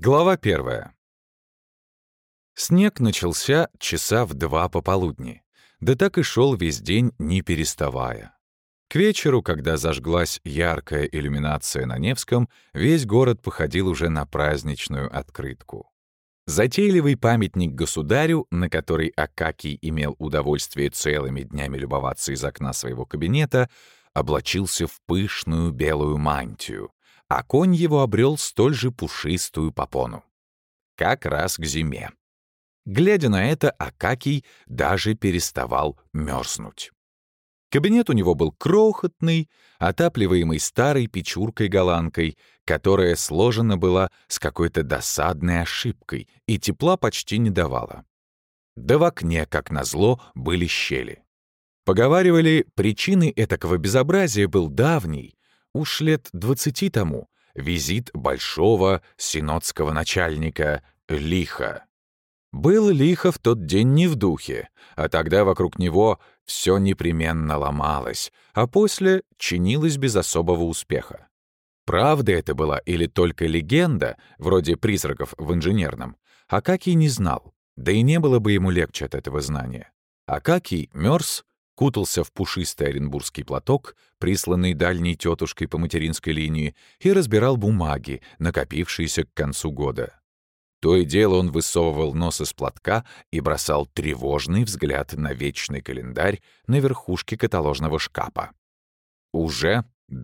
Глава 1. Снег начался часа в 2 пополудни, да так и шел весь день, не переставая. К вечеру, когда зажглась яркая иллюминация на Невском, весь город походил уже на праздничную открытку. Затейливый памятник государю, на который Акакий имел удовольствие целыми днями любоваться из окна своего кабинета, облачился в пышную белую мантию, а конь его обрел столь же пушистую попону. Как раз к зиме. Глядя на это, Акакий даже переставал мерзнуть. Кабинет у него был крохотный, отапливаемый старой печуркой-голландкой, которая сложена была с какой-то досадной ошибкой и тепла почти не давала. Да в окне, как назло, были щели. Поговаривали, причиной этакого безобразия был давний, уж лет 20 тому, визит большого синодского начальника Лиха. Был Лихо в тот день не в духе, а тогда вокруг него все непременно ломалось, а после чинилось без особого успеха. Правда это была или только легенда, вроде призраков в инженерном, Акакий не знал, да и не было бы ему легче от этого знания. Акакий мерз, кутался в пушистый оренбургский платок, присланный дальней тетушкой по материнской линии, и разбирал бумаги, накопившиеся к концу года. То и дело он высовывал нос из платка и бросал тревожный взгляд на вечный календарь на верхушке каталожного шкафа. Уже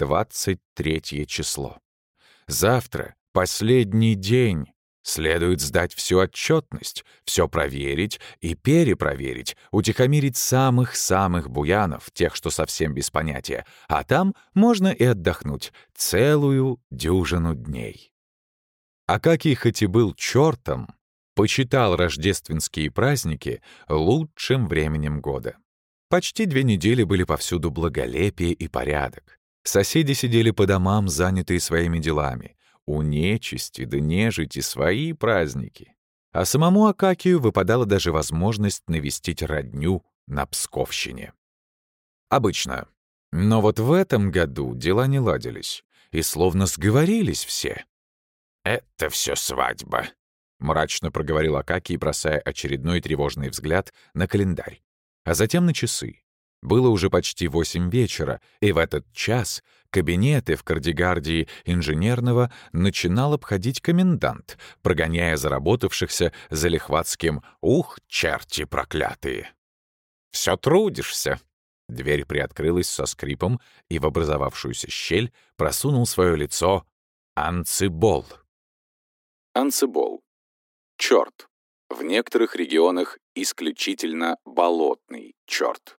23 число. Завтра, последний день. Следует сдать всю отчетность, все проверить и перепроверить, утихомирить самых-самых буянов, тех, что совсем без понятия, а там можно и отдохнуть целую дюжину дней. Акакий хоть и был чертом, почитал рождественские праздники лучшим временем года. Почти 2 недели были повсюду благолепие и порядок. Соседи сидели по домам, занятые своими делами. У нечисти да нежити свои праздники. А самому Акакию выпадала даже возможность навестить родню на Псковщине. Обычно. Но вот в этом году дела не ладились, и словно сговорились все. «Это все свадьба», — мрачно проговорил Акакий, бросая очередной тревожный взгляд на календарь, а затем на часы. Было уже почти 8 вечера, и в этот час кабинеты в Кардигардии инженерного начинал обходить комендант, прогоняя заработавшихся залихватским «Ух, черти проклятые!» «Все трудишься!» Дверь приоткрылась со скрипом, и в образовавшуюся щель просунул свое лицо Анцибол. Анцибол. Черт. В некоторых регионах исключительно болотный черт.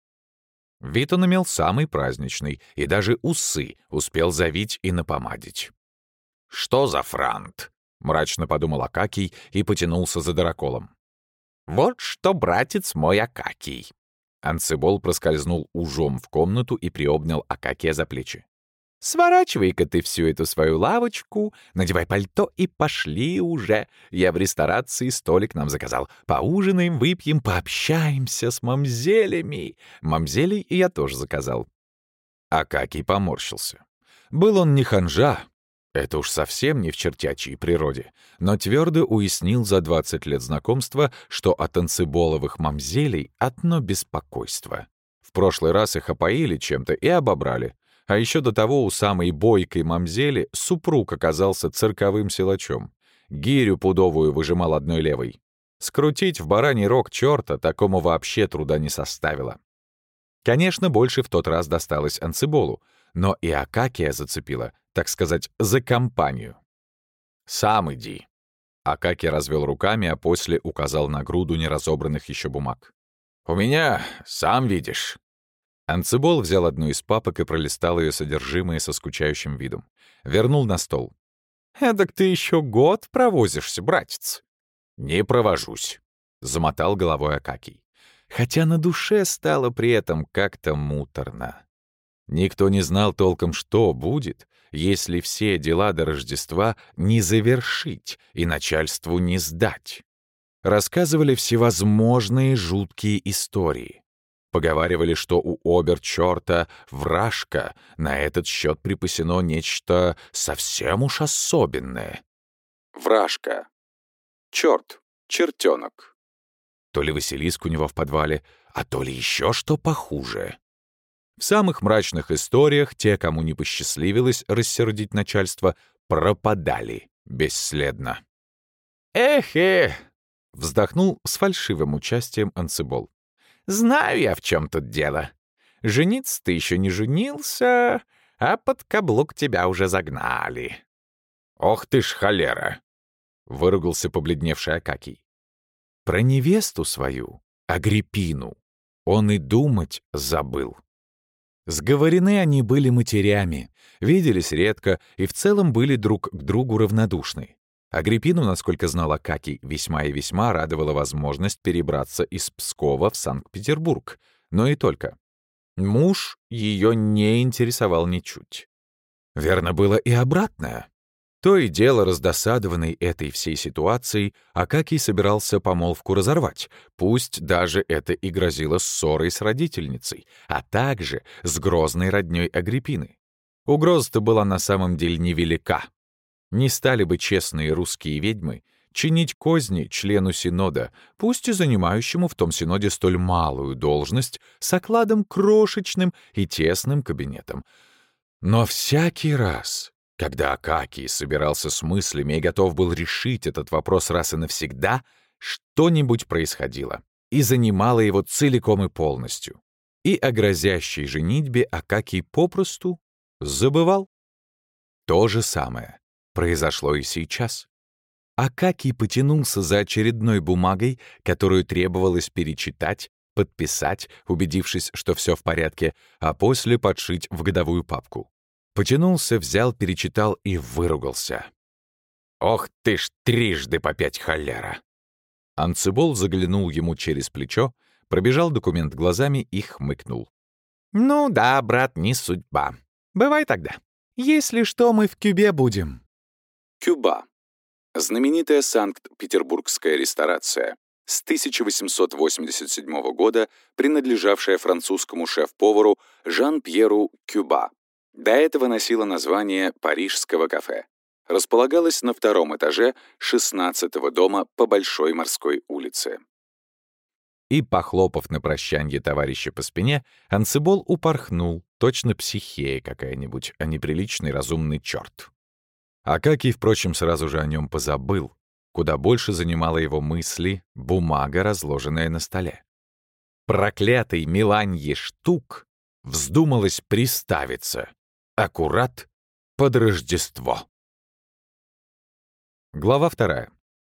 Вид он имел самый праздничный, и даже усы успел завить и напомадить. «Что за франт?» — мрачно подумал Акакий и потянулся за дыроколом. «Вот что, братец мой Акакий!» Анцибол проскользнул ужом в комнату и приобнял Акакия за плечи. «Сворачивай-ка ты всю эту свою лавочку, надевай пальто и пошли уже. Я в ресторации столик нам заказал. Поужинаем, выпьем, пообщаемся с мамзелями». Мамзелей я тоже заказал. Акакий поморщился. Был он не ханжа, это уж совсем не в чертячьей природе, но твердо уяснил за 20 лет знакомства, что от анциболовых мамзелей одно беспокойство. В прошлый раз их опоили чем-то и обобрали. А еще до того у самой бойкой мамзели супруг оказался цирковым силачом. Гирю пудовую выжимал одной левой. Скрутить в бараний рог черта такому вообще труда не составило. Конечно, больше в тот раз досталось Анциболу, но и Акакия зацепила, так сказать, за компанию. «Сам иди». Акакий развел руками, а после указал на груду неразобранных еще бумаг. «У меня, сам видишь». Анцибол взял одну из папок и пролистал ее содержимое со скучающим видом. Вернул на стол. «Эдак ты еще год провозишься, братец?» «Не провожусь», — замотал головой Акакий. Хотя на душе стало при этом как-то муторно. Никто не знал толком, что будет, если все дела до Рождества не завершить и начальству не сдать. Рассказывали всевозможные жуткие истории. Поговаривали, что у обер-чёрта вражка, на этот счет припасено нечто совсем уж особенное. Вражка. Черт, чертенок. То ли Василиск у него в подвале, а то ли еще что похуже. В самых мрачных историях те, кому не посчастливилось рассердить начальство, пропадали бесследно. «Эх-эх!» — вздохнул с фальшивым участием Анцибол. «Знаю я, в чем тут дело. Жениться ты еще не женился, а под каблук тебя уже загнали». «Ох ты ж холера!» — выругался побледневший Акакий. Про невесту свою, Агриппину, он и думать забыл. Сговорены они были матерями, виделись редко и в целом были друг к другу равнодушны. Агриппину, насколько знал Акакий, весьма и весьма радовала возможность перебраться из Пскова в Санкт-Петербург, но и только. Муж ее не интересовал ничуть. Верно было и обратное. То и дело, раздосадованный этой всей ситуацией, Акакий собирался помолвку разорвать, пусть даже это и грозило ссорой с родительницей, а также с грозной роднёй Агриппины. Угроза-то была на самом деле невелика. Не стали бы честные русские ведьмы чинить козни члену Синода, пусть и занимающему в том Синоде столь малую должность, с окладом крошечным и тесным кабинетом. Но всякий раз, когда Акакий собирался с мыслями и готов был решить этот вопрос раз и навсегда, что-нибудь происходило и занимало его целиком и полностью. И о грозящей женитьбе Акакий попросту забывал. То же самое произошло и сейчас. Акакий потянулся за очередной бумагой, которую требовалось перечитать, подписать, убедившись, что все в порядке, а после подшить в годовую папку. Потянулся, взял, перечитал и выругался. «Ох ты ж трижды по 5 холера!» Анцибол заглянул ему через плечо, пробежал документ глазами и хмыкнул. «Ну да, брат, не судьба. Бывай тогда. Если что, мы в Кюбе будем». Кюба. Знаменитая санкт-петербургская ресторация, с 1887 года принадлежавшая французскому шеф-повару Жан-Пьеру Кюба. До этого носила название парижского кафе. Располагалась на 2-м этаже 16-го дома по Большой морской улице. И, похлопав на прощанье товарища по спине, Анцибол упорхнул, точно психея какая-нибудь, а не приличный разумный черт. Акакий, впрочем, сразу же о нем позабыл. Куда больше занимала его мысли бумага, разложенная на столе. Проклятый Меланье Штук вздумалось приставиться. Аккурат под Рождество. Глава 2.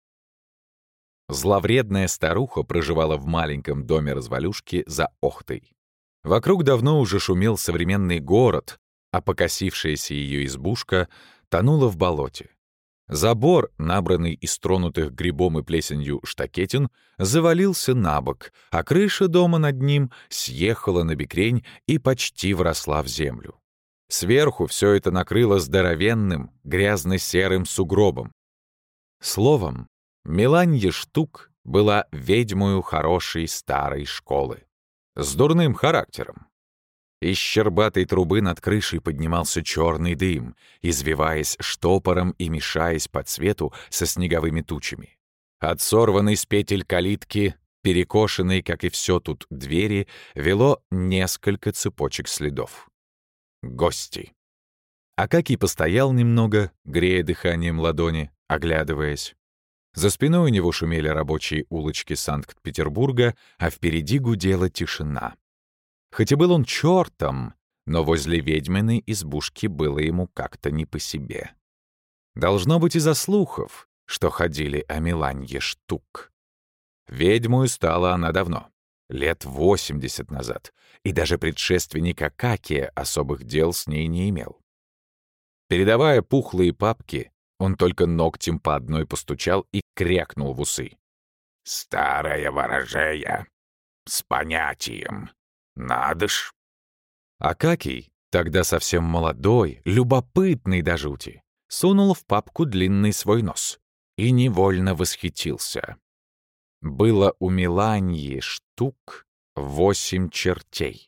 Зловредная старуха проживала в маленьком доме-развалюшке за Охтой. Вокруг давно уже шумел современный город, а покосившаяся ее избушка тонула в болоте. Забор, набранный из тронутых грибом и плесенью штакетин, завалился на бок, а крыша дома над ним съехала на бекрень и почти вросла в землю. Сверху все это накрыло здоровенным, грязно-серым сугробом. Словом, Меланье Штук была ведьмою хорошей старой школы, с дурным характером. Из щербатой трубы над крышей поднимался черный дым, извиваясь штопором и мешаясь по цвету со снеговыми тучами. От сорванной с петель калитки, перекошенной, как и все тут, двери, вело несколько цепочек следов. Гости. Акакий постоял немного, грея дыханием ладони, оглядываясь. За спиной у него шумели рабочие улочки Санкт-Петербурга, а впереди гудела тишина. Хоть и был он чертом, но возле ведьминой избушки было ему как-то не по себе. Должно быть из-за слухов, что ходили о Меланье Штук. Ведьмою стала она давно, лет 80 назад, и даже предшественник Акакия особых дел с ней не имел. Передавая пухлые папки, он только ногтем по одной постучал и крякнул в усы. «Старая ворожея! С понятием! Надо ж!» Акакий, тогда совсем молодой, любопытный до жути, сунул в папку длинный свой нос и невольно восхитился. Было у Меланьи Штук 8 чертей.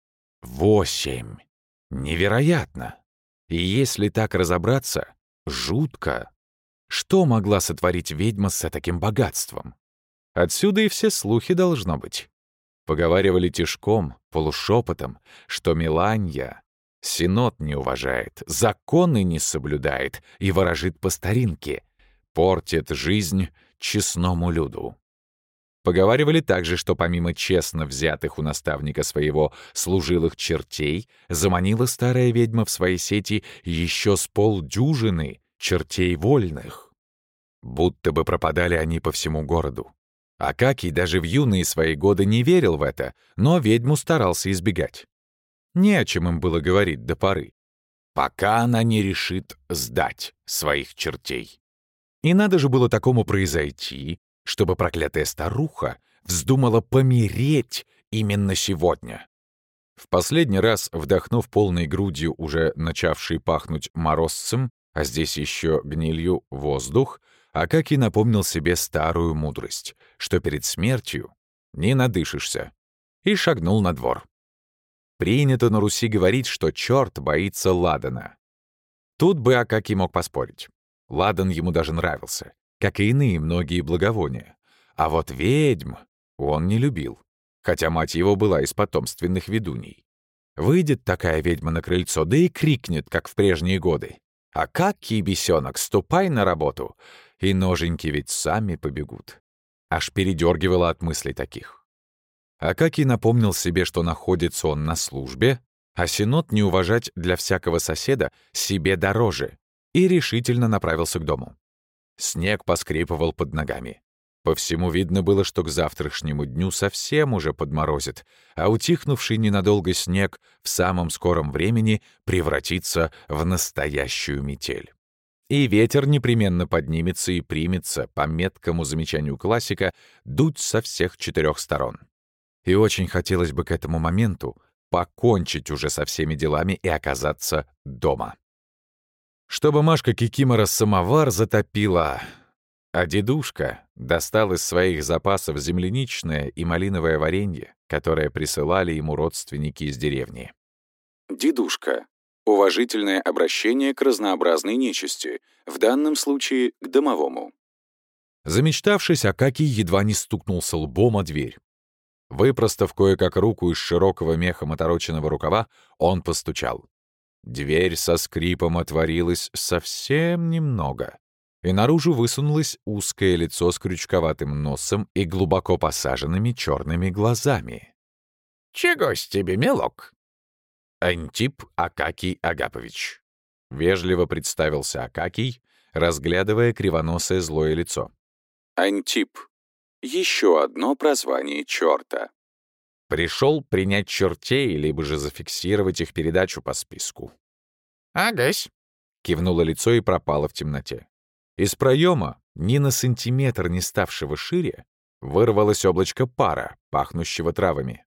8! Невероятно! И если так разобраться, жутко. Что могла сотворить ведьма с таким богатством? Отсюда и все слухи должно быть. Поговаривали тишком, полушепотом, что Меланья синод не уважает, законы не соблюдает и ворожит по старинке, портит жизнь честному люду. Поговаривали также, что помимо честно взятых у наставника своего служилых чертей, заманила старая ведьма в свои сети еще с полдюжины чертей вольных. Будто бы пропадали они по всему городу. Акакий даже в юные свои годы не верил в это, но ведьму старался избегать. Не о чем им было говорить до поры, пока она не решит сдать своих чертей. И надо же было такому произойти, чтобы проклятая старуха вздумала помереть именно сегодня. В последний раз, вдохнув полной грудью уже начавший пахнуть морозцем, а здесь еще гнилью воздух, Акакий напомнил себе старую мудрость, что перед смертью не надышишься, и шагнул на двор. Принято на Руси говорить, что черт боится ладана. Тут бы Акакий мог поспорить. Ладан ему даже нравился, как и иные многие благовония. А вот ведьм он не любил, хотя мать его была из потомственных ведуней. Выйдет такая ведьма на крыльцо, да и крикнет, как в прежние годы: «Акакий, бесенок, ступай на работу!» И ноженьки ведь сами побегут. Аж передергивало от мыслей таких. Акакий напомнил себе, что находится он на службе, а синод не уважать для всякого соседа себе дороже, и решительно направился к дому. Снег поскрипывал под ногами. По всему видно было, что к завтрашнему дню совсем уже подморозит, а утихнувший ненадолго снег в самом скором времени превратится в настоящую метель. И ветер непременно поднимется и примется, по меткому замечанию классика, дуть со всех 4 сторон. И очень хотелось бы к этому моменту покончить уже со всеми делами и оказаться дома. Чтобы Машка Кикимора самовар затопила, а дедушка достал из своих запасов земляничное и малиновое варенье, которое присылали ему родственники из деревни. Дедушка. Уважительное обращение к разнообразной нечисти, в данном случае к домовому. Замечтавшись, Акакий едва не стукнулся лбом о дверь. Выпростав кое-как руку из широкого мехом отороченного рукава, он постучал. Дверь со скрипом отворилась совсем немного, и наружу высунулось узкое лицо с крючковатым носом и глубоко посаженными черными глазами. «Чегось тебе, милок?» «Антип Акакий Агапович», — вежливо представился Акакий, разглядывая кривоносое злое лицо. Антип. Еще одно прозвание черта. Пришел принять чертей, либо же зафиксировать их передачу по списку. «Агась», — кивнуло лицо и пропало в темноте. Из проема, ни на сантиметр не ставшего шире, вырвалось облачко пара, пахнущего травами.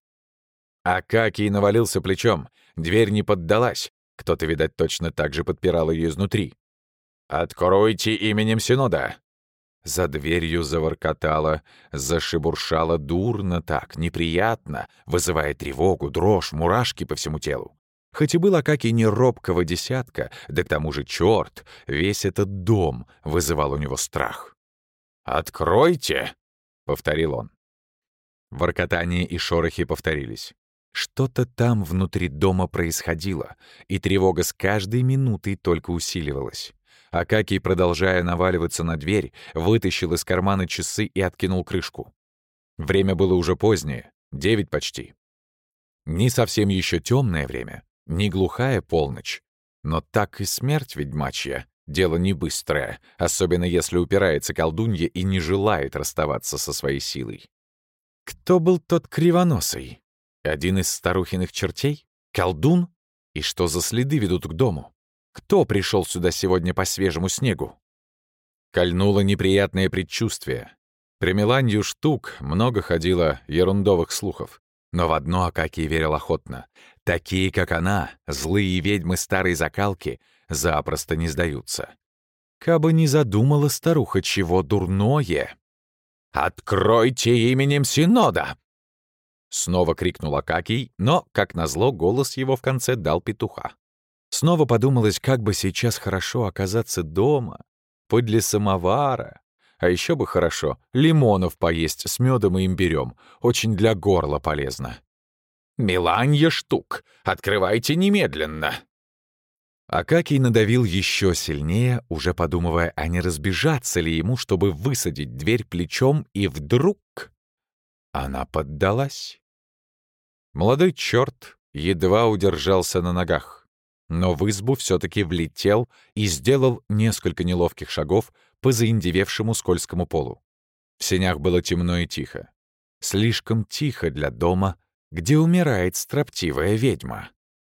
Акакий навалился плечом, дверь не поддалась, кто-то, видать, точно так же подпирал ее изнутри. «Откройте именем Синода!» За дверью заворкотало, зашебуршало дурно так, неприятно, вызывая тревогу, дрожь, мурашки по всему телу. Хоть и был Акакий не робкого десятка, да к тому же черт, весь этот дом вызывал у него страх. «Откройте!» — повторил он. Воркотание и шорохи повторились. Что-то там внутри дома происходило, и тревога с каждой минутой только усиливалась. Акакий, продолжая наваливаться на дверь, вытащил из кармана часы и откинул крышку. Время было уже позднее, 9 почти. Не совсем еще темное время, не глухая полночь, но так и смерть ведьмачья — дело не быстрое, особенно если упирается колдунья и не желает расставаться со своей силой. Кто был тот кривоносый? Один из старухиных чертей? Колдун? И что за следы ведут к дому? Кто пришел сюда сегодня по свежему снегу? Кольнуло неприятное предчувствие. При Меланью штук много ходило ерундовых слухов. Но в одно Акакий верил охотно. Такие, как она, злые ведьмы старой закалки, запросто не сдаются. Кабы не задумала старуха чего дурное. «Откройте именем Синода!» Снова крикнул Акакий, но, как назло, голос его в конце дал петуха. Снова подумалось, как бы сейчас хорошо оказаться дома, подле самовара. А еще бы хорошо лимонов поесть с медом и имбирем. Очень для горла полезно. «Меланья штук! Открывайте немедленно!» Акакий надавил еще сильнее, уже подумывая, а не разбежаться ли ему, чтобы высадить дверь плечом, и вдруг она поддалась. Молодой черт едва удержался на ногах, но в избу все-таки влетел и сделал несколько неловких шагов по заиндевевшему скользкому полу. В сенях было темно и тихо. Слишком тихо для дома, где умирает строптивая ведьма.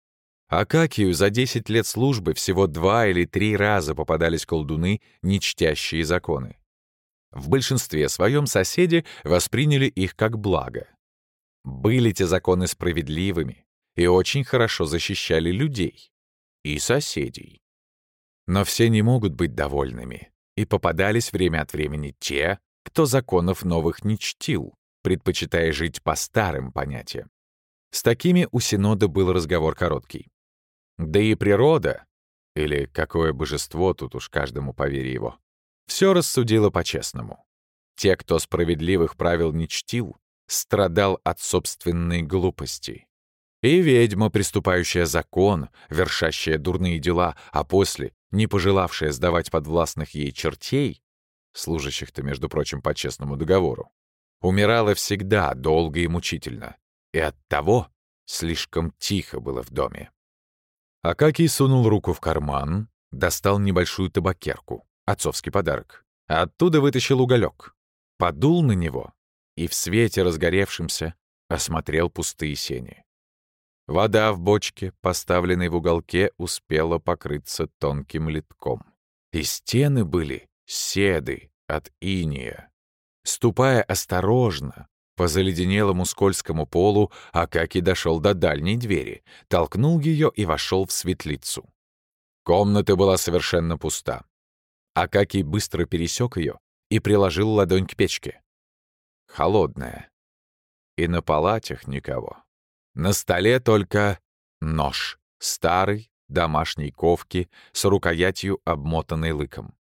Акакию за 10 лет службы всего 2 или 3 раза попадались колдуны, не чтящие законы. В большинстве своем соседи восприняли их как благо. Были те законы справедливыми и очень хорошо защищали людей и соседей. Но все не могут быть довольными, и попадались время от времени те, кто законов новых не чтил, предпочитая жить по старым понятиям. С такими у Синода был разговор короткий. Да и природа, или какое божество, тут уж каждому по вере его, все рассудило по-честному. Те, кто справедливых правил не чтил, страдал от собственной глупости. И ведьма, приступающая закон, вершащая дурные дела, а после не пожелавшая сдавать подвластных ей чертей, служащих-то, между прочим, по честному договору, умирала всегда долго и мучительно, и оттого слишком тихо было в доме. Акакий сунул руку в карман, достал небольшую табакерку, отцовский подарок, а оттуда вытащил уголек, подул на него и в свете разгоревшемся осмотрел пустые сени. Вода в бочке, поставленной в уголке, успела покрыться тонким литком. И стены были седы от иния. Ступая осторожно по заледенелому скользкому полу, Акакий дошел до дальней двери, толкнул ее и вошел в светлицу. Комната была совершенно пуста. Акакий быстро пересек ее и приложил ладонь к печке. Холодная. И на палатях никого. На столе только нож, старый, домашней ковки, с рукоятью, обмотанной лыком.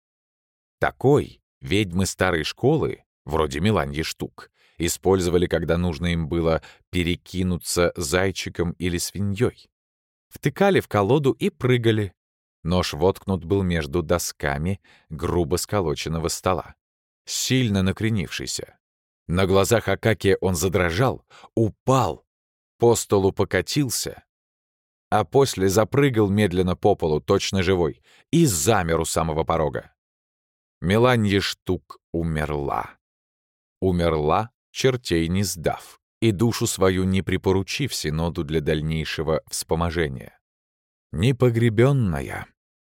Такой ведьмы старой школы, вроде Меланьи штук, использовали, когда нужно им было перекинуться зайчиком или свиньей. Втыкали в колоду и прыгали. Нож воткнут был между досками грубо сколоченного стола, сильно накренившийся. На глазах Акакия он задрожал, упал, по столу покатился, а после запрыгал медленно по полу, точно живой, и замер у самого порога. Меланья штук умерла. Умерла, чертей не сдав, и душу свою не припоручив Синоду для дальнейшего вспоможения. Непогребенная.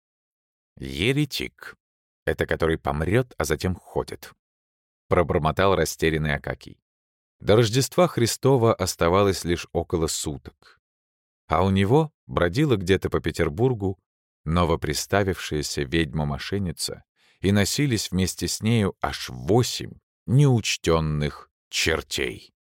Еретик. Это который помрет, а затем ходит. Пробормотал растерянный Акакий. До Рождества Христова оставалось лишь около суток. А у него бродила где-то по Петербургу новоприставившаяся ведьма-мошенница, и носились вместе с нею аж 8 неучтенных чертей.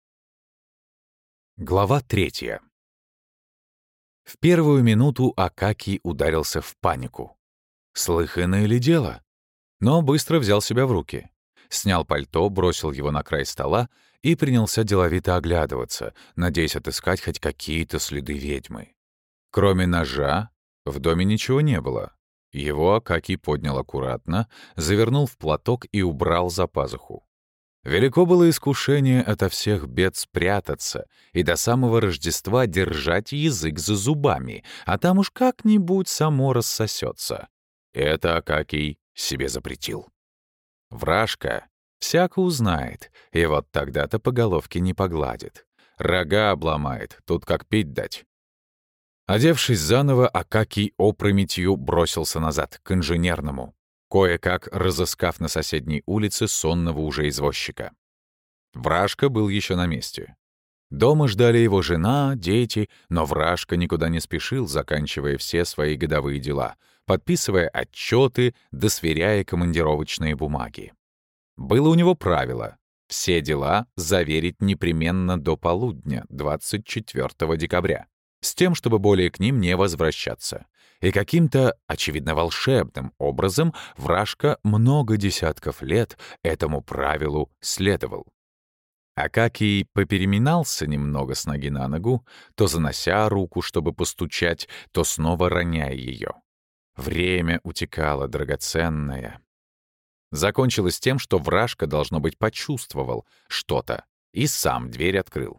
Глава 3. В первую минуту Акакий ударился в панику. Слыханное ли дело? Но быстро взял себя в руки. Снял пальто, бросил его на край стола и принялся деловито оглядываться, надеясь отыскать хоть какие-то следы ведьмы. Кроме ножа в доме ничего не было. Его Акакий поднял аккуратно, завернул в платок и убрал за пазуху. Велико было искушение ото всех бед спрятаться и до самого Рождества держать язык за зубами, а там уж как-нибудь само рассосется. Это Акакий себе запретил. Вражка всяко узнает, и вот тогда-то по головке не погладит. Рога обломает, тут как пить дать. Одевшись заново, Акакий опрометью бросился назад, к инженерному, кое-как разыскав на соседней улице сонного уже извозчика. Вражка был еще на месте. Дома ждали его жена, дети, но Вражка никуда не спешил, заканчивая все свои годовые дела, подписывая отчеты, да сверяя командировочные бумаги. Было у него правило — все дела заверить непременно до полудня 24 декабря, с тем, чтобы более к ним не возвращаться. и каким-то, очевидно, волшебным образом Вражка много десятков лет этому правилу следовал. Акакий попереминался немного с ноги на ногу, то занося руку, чтобы постучать, то снова роняя ее. Время утекало драгоценное. Закончилось тем, что Вражка, должно быть, почувствовал что-то и сам дверь открыл.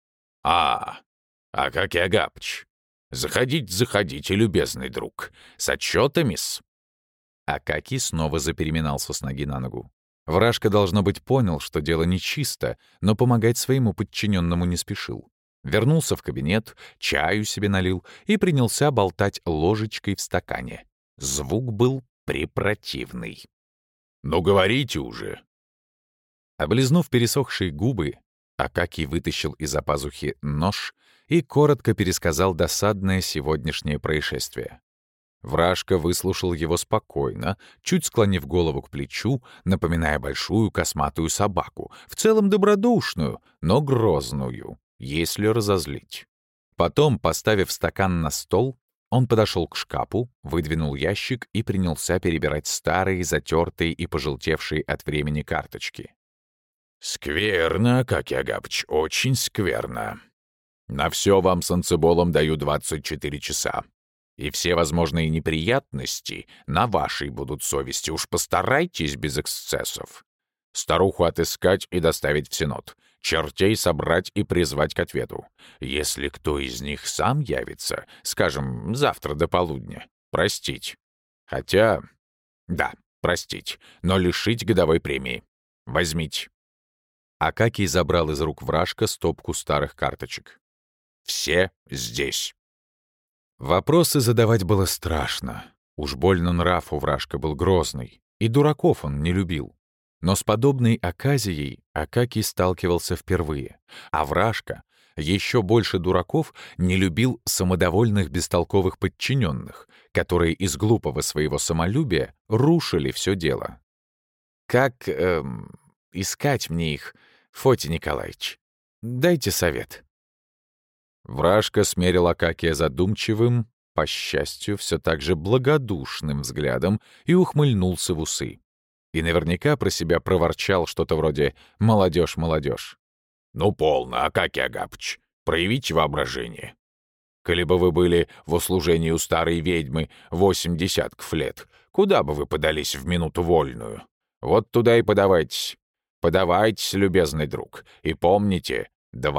Акакий Агапыч, заходите, любезный друг. С отчетами-с». Акакий снова запереминался с ноги на ногу. Вражка, должно быть, понял, что дело нечисто, но помогать своему подчиненному не спешил. Вернулся в кабинет, чаю себе налил и принялся болтать ложечкой в стакане. Звук был препротивный. «Ну, говорите уже!» Облизнув пересохшие губы, Акакий вытащил из-за пазухи нож и коротко пересказал досадное сегодняшнее происшествие. Вражка выслушал его спокойно, чуть склонив голову к плечу, напоминая большую косматую собаку, в целом добродушную, но грозную, если разозлить. Потом, поставив стакан на стол, он подошел к шкафу, выдвинул ящик и принялся перебирать старые, затертые и пожелтевшие от времени карточки. «Скверно, Акакий Агапыч, очень скверно. На все вам с Анциболом даю 24 часа. И все возможные неприятности на вашей будут совести. Уж постарайтесь без эксцессов. Старуху отыскать и доставить в Синод. Чертей собрать и призвать к ответу. Если кто из них сам явится, скажем, завтра до полудня, простить. Хотя, да, простить, но лишить годовой премии. Возьмите». Акакий забрал из рук Вражка стопку старых карточек. «Все здесь». Вопросы задавать было страшно. Уж больно нрав у Вражка был грозный, и дураков он не любил. Но с подобной оказией Акакий сталкивался впервые, а Вражка, еще больше дураков, не любил самодовольных бестолковых подчиненных, которые из глупого своего самолюбия рушили все дело. «Как искать мне их, Фотий Николаевич? Дайте совет». Вражка смерил Акакия задумчивым, по счастью, все так же благодушным взглядом и ухмыльнулся в усы. И наверняка про себя проворчал что-то вроде «молодежь, молодежь». «Ну, полно, Акакий Агапыч, проявите воображение. Коли бы вы были в услужении у старой ведьмы 8 десятков лет, куда бы вы подались в минуту вольную? Вот туда и подавайтесь. Подавайтесь, любезный друг, и помните,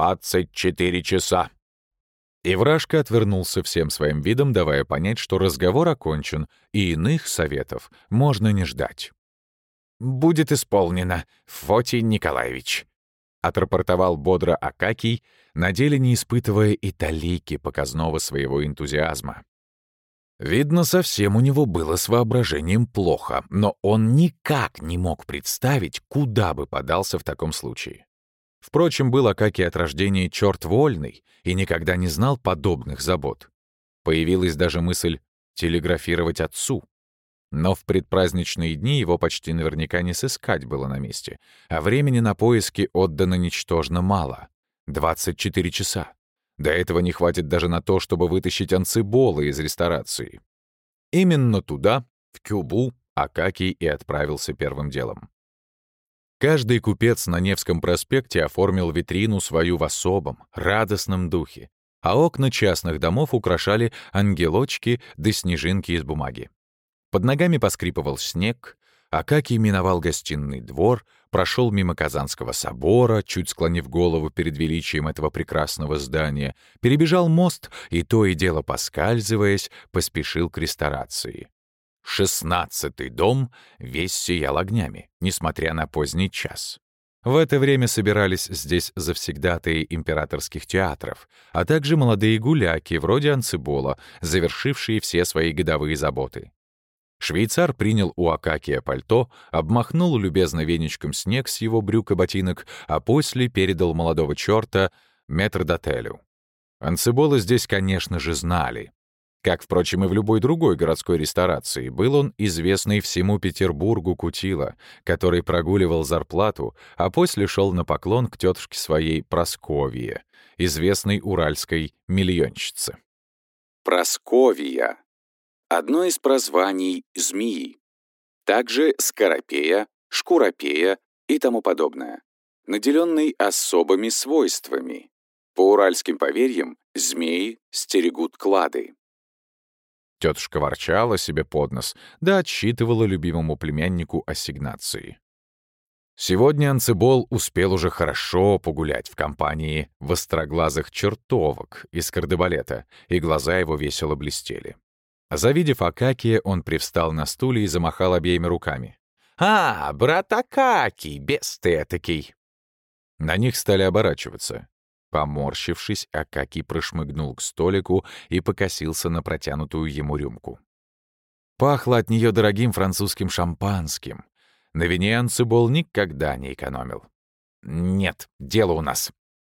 24 часа». И Вражка отвернулся всем своим видом, давая понять, что разговор окончен, и иных советов можно не ждать. «Будет исполнено, Фотий Николаевич», — отрапортовал бодро Акакий, на деле не испытывая и талики показного своего энтузиазма. Видно, совсем у него было с воображением плохо, но он никак не мог представить, куда бы подался в таком случае. Впрочем, был Акакий от рождения черт вольный и никогда не знал подобных забот. Появилась даже мысль телеграфировать отцу. Но в предпраздничные дни его почти наверняка не сыскать было на месте, а времени на поиски отдано ничтожно мало — 24 часа. До этого не хватит даже на то, чтобы вытащить Анцибола из ресторации. Именно туда, в Кюбу, Акакий и отправился первым делом. Каждый купец на Невском проспекте оформил витрину свою в особом, радостном духе, а окна частных домов украшали ангелочки да снежинки из бумаги. Под ногами поскрипывал снег, Акакий миновал гостиный двор, прошел мимо Казанского собора, чуть склонив голову перед величием этого прекрасного здания, перебежал мост и, то и дело поскальзываясь, поспешил к ресторации. 16-й дом весь сиял огнями, несмотря на поздний час. В это время собирались здесь завсегдатаи императорских театров, а также молодые гуляки, вроде Анцибола, завершившие все свои годовые заботы. Швейцар принял у Акакия пальто, обмахнул любезно веничком снег с его брюк и ботинок, а после передал молодого черта метрдотелю. Анцибола здесь, конечно же, знали. Как, впрочем, и в любой другой городской ресторации, был он известный всему Петербургу кутила, который прогуливал зарплату, а после шел на поклон к тетушке своей Прасковье, известной уральской миллионщице. Прасковья. одно из прозваний змеи. Также скоропея, шкуропея и тому подобное, наделенный особыми свойствами. По уральским поверьям, змеи стерегут клады. Тетушка ворчала себе под нос, да отсчитывала любимому племяннику ассигнации. Сегодня Анцибол успел уже хорошо погулять в компании востроглазых чертовок из кардебалета, и глаза его весело блестели. Завидев Акакия, он привстал на стуле и замахал обеими руками. «А, брат Акакий, бес ты этакий!» На них стали оборачиваться. Поморщившись, Акакий прошмыгнул к столику и покосился на протянутую ему рюмку. Пахло от нее дорогим французским шампанским. На вине Анцибол никогда не экономил. «Нет, дело у нас».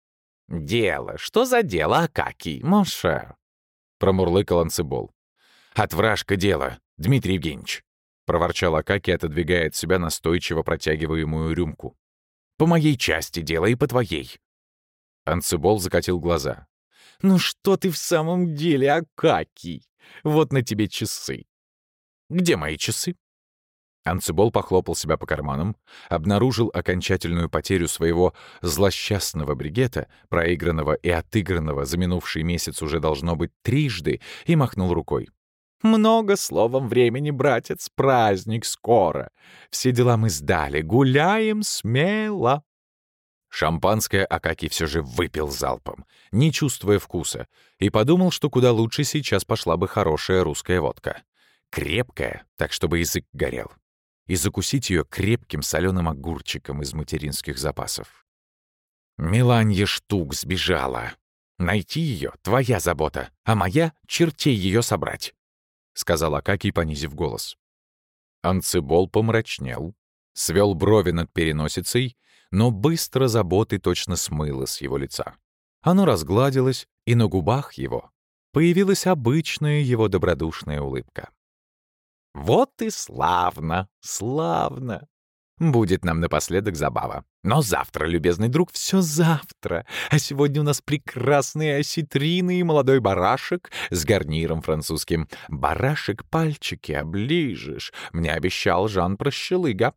«Дело? Что за дело, Акакий, моншер?» — промурлыкал Анцибол. «От вражка дело, Дмитрий Евгеньевич», — проворчал Акакий, отодвигая от себя настойчиво протягиваемую рюмку. «По моей части дело и по твоей». Анцибол закатил глаза. «Ну что ты в самом деле, Акакий? Вот на тебе часы». «Где мои часы?» Анцибол похлопал себя по карманам, обнаружил окончательную потерю своего злосчастного бригета, проигранного и отыгранного за минувший месяц уже должно быть трижды, и махнул рукой. «Много словом времени, братец, праздник скоро. Все дела мы сдали, гуляем смело». Шампанское Акакий все же выпил залпом, не чувствуя вкуса, и подумал, что куда лучше сейчас пошла бы хорошая русская водка. Крепкая, так чтобы язык горел. И закусить ее крепким соленым огурчиком из материнских запасов. Меланья Штук сбежала. Найти ее — твоя забота, а моя — чертей ее собрать, — сказал Акакий, понизив голос. Анцибол помрачнел, свел брови над переносицей, но быстро заботы точно смыло с его лица. Оно разгладилось, и на губах его появилась обычная его добродушная улыбка. «Вот и славно, славно! Будет нам напоследок забава. Но завтра, любезный друг, все завтра. А сегодня у нас прекрасные осетрины и молодой барашек с гарниром французским. Барашек пальчики оближешь, мне обещал Жан Прощелыга».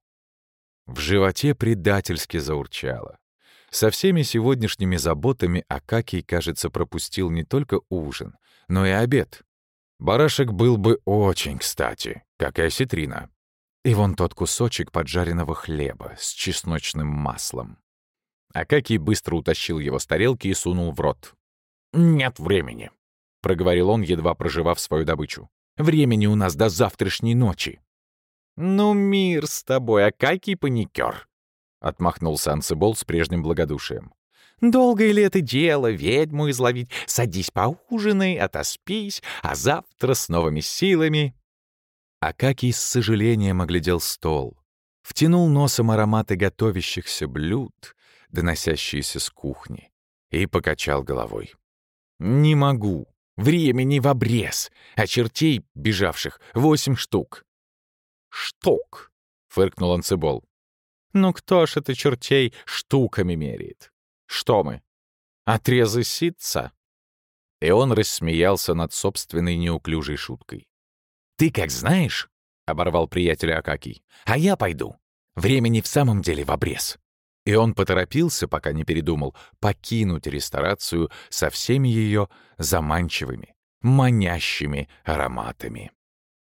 В животе предательски заурчало. Со всеми сегодняшними заботами Акакий, кажется, пропустил не только ужин, но и обед. Барашек был бы очень кстати, как и осетрина. И вон тот кусочек поджаренного хлеба с чесночным маслом. Акакий быстро утащил его с тарелки и сунул в рот. «Нет времени», — проговорил он, едва прожевав свою добычу. «Времени у нас до завтрашней ночи». «Ну, мир с тобой, Акакий паникер», — отмахнулся Анцибол с прежним благодушием. «Долгое ли это дело ведьму изловить? Садись поужинай, отоспись, а завтра с новыми силами». Акакий с сожалением оглядел стол, втянул носом ароматы готовящихся блюд, доносящиеся с кухни, и покачал головой. «Не могу. Времени в обрез, а чертей, бежавших, 8 штук». «Штук?» — фыркнул Анцибол. «Ну кто ж это чертей штуками меряет? Что мы, отрезы ситца?» И он рассмеялся над собственной неуклюжей шуткой. «Ты как знаешь?» — оборвал приятеля Акакий. «А я пойду. Времени в самом деле в обрез». И он поторопился, пока не передумал, покинуть ресторацию со всеми ее заманчивыми, манящими ароматами.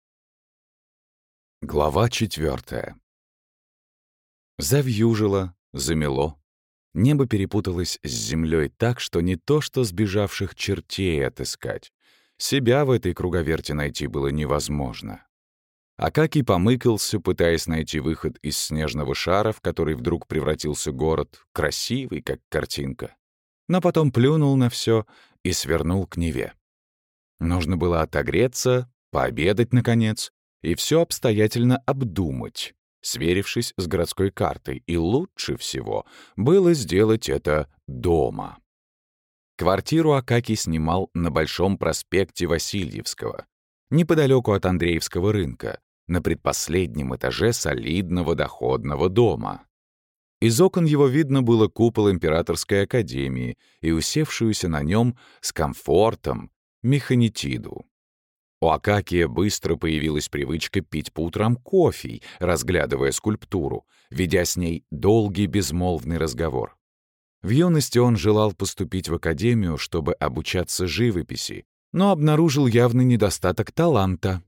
Глава 4. Завьюжило, замело. Небо перепуталось с землей так, что не то что сбежавших чертей отыскать. Себя в этой круговерти найти было невозможно. Акакий помыкался, пытаясь найти выход из снежного шара, в который вдруг превратился город, красивый, как картинка. Но потом плюнул на все и свернул к Неве. Нужно было отогреться, пообедать, наконец, и все обстоятельно обдумать, сверившись с городской картой, и лучше всего было сделать это дома. Квартиру Акакий снимал на Большом проспекте Васильевского, неподалеку от Андреевского рынка, на предпоследнем этаже солидного доходного дома. Из окон его видно было купол Императорской академии и усевшуюся на нем с комфортом механитиду. У Акакия быстро появилась привычка пить по утрам кофе, разглядывая скульптуру, ведя с ней долгий безмолвный разговор. В юности он желал поступить в академию, чтобы обучаться живописи, но обнаружил явный недостаток таланта.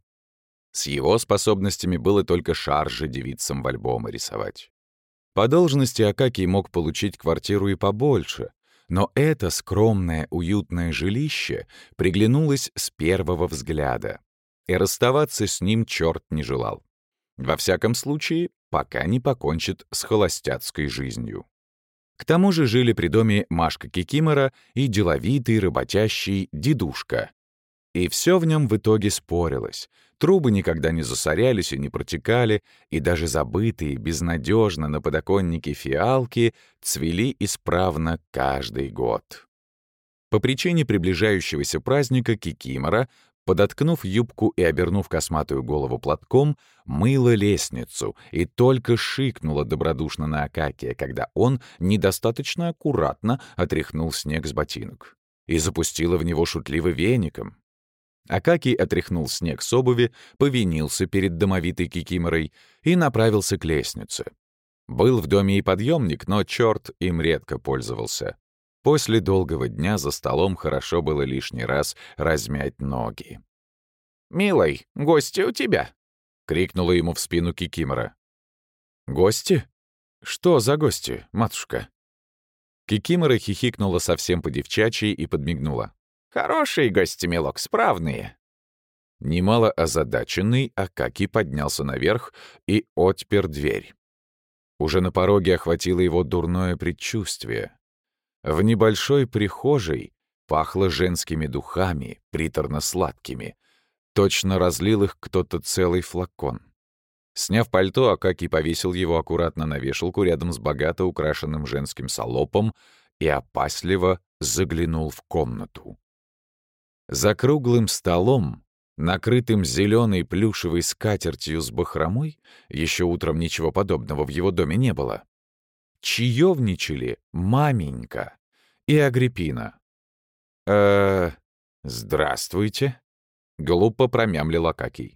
С его способностями было только шаржи девицам в альбомы рисовать. По должности Акакий мог получить квартиру и побольше, но это скромное, уютное жилище приглянулось с первого взгляда, и расставаться с ним черт не желал. Во всяком случае, пока не покончит с холостяцкой жизнью. К тому же жили при доме Машка Кикимора и деловитый, работящий дедушка. И все в нем в итоге спорилось. Трубы никогда не засорялись и не протекали, и даже забытые безнадежно на подоконнике фиалки цвели исправно каждый год. По причине приближающегося праздника Кикимора, подоткнув юбку и обернув косматую голову платком, мыла лестницу и только шикнула добродушно на Акакия, когда он недостаточно аккуратно отряхнул снег с ботинок, и запустила в него шутливо веником. Акакий отряхнул снег с обуви, повинился перед домовитой Кикиморой и направился к лестнице. Был в доме и подъемник, но черт им редко пользовался. После долгого дня за столом хорошо было лишний раз размять ноги. «Милый, гости у тебя!» — крикнула ему в спину Кикимора. «Гости? Что за гости, матушка?» Кикимора хихикнула совсем по-девчачьи и подмигнула. «Хорошие гости, милок, справные». Немало озадаченный, Акакий поднялся наверх и отпер дверь. Уже на пороге охватило его дурное предчувствие. В небольшой прихожей пахло женскими духами, приторно-сладкими. Точно разлил их кто-то целый флакон. Сняв пальто, Акакий повесил его аккуратно на вешалку рядом с богато украшенным женским салопом и опасливо заглянул в комнату. За круглым столом, накрытым зеленой плюшевой скатертью с бахромой, еще утром ничего подобного в его доме не было, чаевничали маменька и Агриппина. «Здравствуйте», — глупо промямлил Акакий.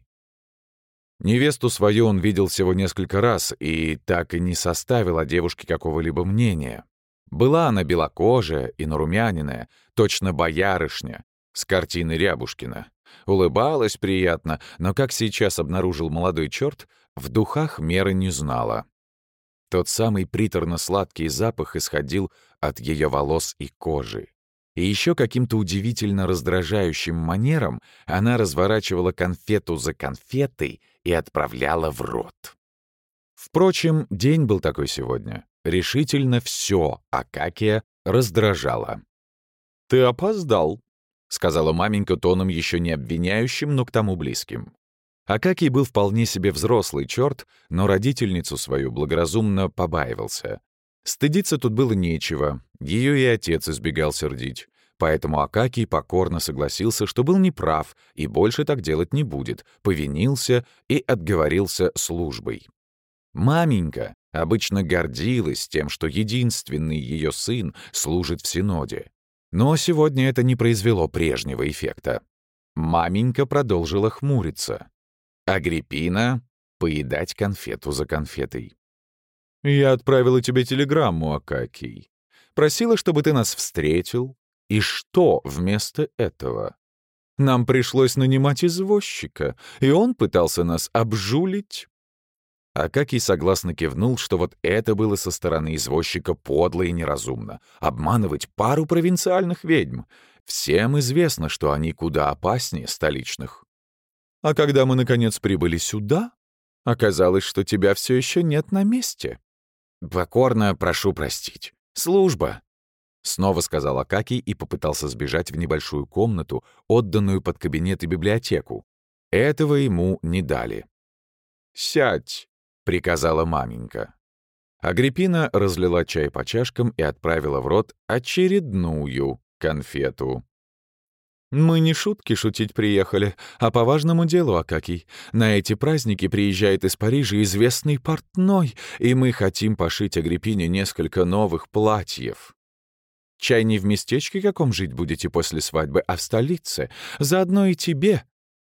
Невесту свою он видел всего несколько раз и так и не составил о девушке какого-либо мнения. Была она белокожая и нарумяненная, точно боярышня, с картины Рябушкина. Улыбалась приятно, но, как сейчас обнаружил молодой черт, в духах меры не знала. Тот самый приторно-сладкий запах исходил от ее волос и кожи. И еще каким-то удивительно раздражающим манером она разворачивала конфету за конфетой и отправляла в рот. Впрочем, день был такой сегодня. Решительно все Акакия раздражало. «Ты опоздал», — сказала маменька тоном еще не обвиняющим, но к тому близким. Акакий был вполне себе взрослый черт, но родительницу свою благоразумно побаивался. Стыдиться тут было нечего, ее и отец избегал сердить. Поэтому Акакий покорно согласился, что был неправ и больше так делать не будет, повинился и отговорился службой. Маменька обычно гордилась тем, что единственный ее сын служит в Синоде. Но сегодня это не произвело прежнего эффекта. Маменька продолжила хмуриться. Агриппина — поедать конфету за конфетой. «Я отправила тебе телеграмму, Акакий. Просила, чтобы ты нас встретил. И что вместо этого? Нам пришлось нанимать извозчика, и он пытался нас обжулить». Акакий согласно кивнул, что вот это было со стороны извозчика подло и неразумно. Обманывать пару провинциальных ведьм. Всем известно, что они куда опаснее столичных. А когда мы, наконец, прибыли сюда, оказалось, что тебя все еще нет на месте. «Покорно прошу простить. Служба», — снова сказал Акакий и попытался сбежать в небольшую комнату, отданную под кабинет и библиотеку. Этого ему не дали. «Сядь», — приказала маменька. Агриппина разлила чай по чашкам и отправила в рот очередную конфету. «Мы не шутки шутить приехали, а по важному делу, Акакий. На эти праздники приезжает из Парижа известный портной, и мы хотим пошить Агриппине несколько новых платьев. Чай не в местечке каком жить будете после свадьбы, а в столице. Заодно и тебе.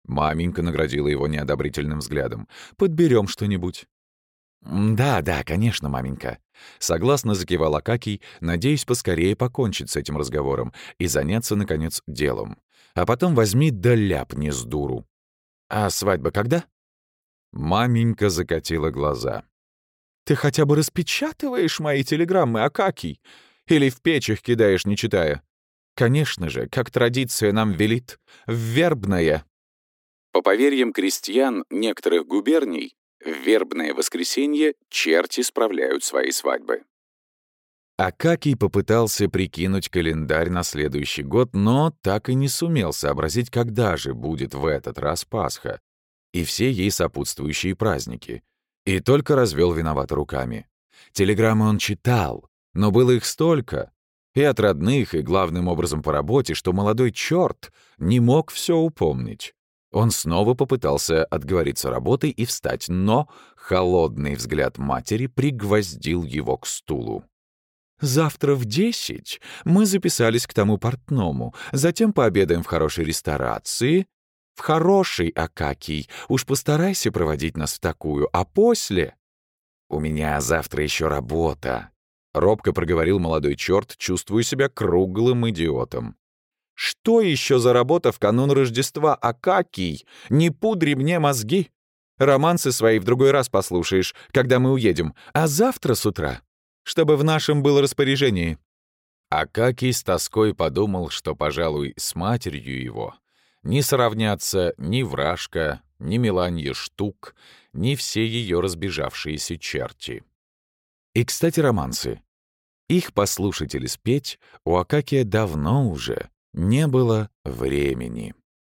Маменька наградила его неодобрительным взглядом. «Подберем что-нибудь». «Да, да, конечно, маменька». Согласно закивал Акакий, надеясь поскорее покончить с этим разговором и заняться, наконец, делом. А потом возьми да ляпни с дуру. «А свадьба когда?» Маменька закатила глаза. «Ты хотя бы распечатываешь мои телеграммы, Акакий? Или в печь их кидаешь, не читая? Конечно же, как традиция нам велит, в вербное». По поверьям крестьян некоторых губерний, в вербное воскресенье черти справляют свои свадьбы. Акакий попытался прикинуть календарь на следующий год, но так и не сумел сообразить, когда же будет в этот раз Пасха и все ей сопутствующие праздники, и только развел виновато руками. Телеграммы он читал, но было их столько, и от родных, и главным образом по работе, что молодой черт не мог все упомнить. Он снова попытался отговориться работой и встать, но холодный взгляд матери пригвоздил его к стулу. «Завтра в 10 мы записались к тому портному, затем пообедаем в хорошей ресторации. В хорошей, Акакий, уж постарайся проводить нас в такую, а после...» «У меня завтра еще работа», — робко проговорил молодой черт, чувствуя себя круглым идиотом. «Что еще за работа в канун Рождества, Акакий? Не пудри мне мозги. Романсы свои в другой раз послушаешь, когда мы уедем, а завтра с утра, чтобы в нашем было распоряжении». Акакий с тоской подумал, что, пожалуй, с матерью его не сравнятся ни Вражка, ни Меланья Штук, ни все ее разбежавшиеся черти. И, кстати, романсы. Их послушать или спеть у Акакия давно уже не было времени.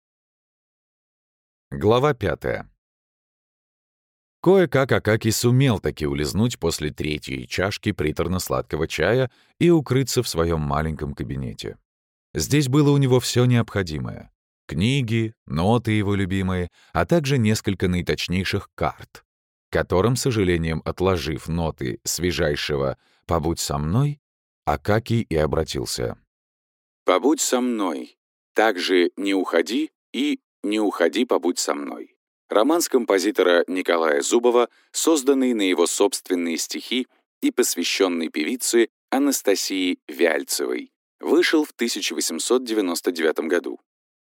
Глава 5. Кое-как Акакий сумел таки улизнуть после третьей чашки приторно-сладкого чая и укрыться в своем маленьком кабинете. Здесь было у него все необходимое. Книги, ноты его любимые, а также несколько наиточнейших карт, которым, с сожалением отложив ноты свежайшего «Побудь со мной», Акакий и обратился. «Побудь со мной. Также не уходи и не уходи, побудь со мной». Романс композитора Николая Зубова, созданный на его собственные стихи и посвященный певице Анастасии Вяльцевой, вышел в 1899 году.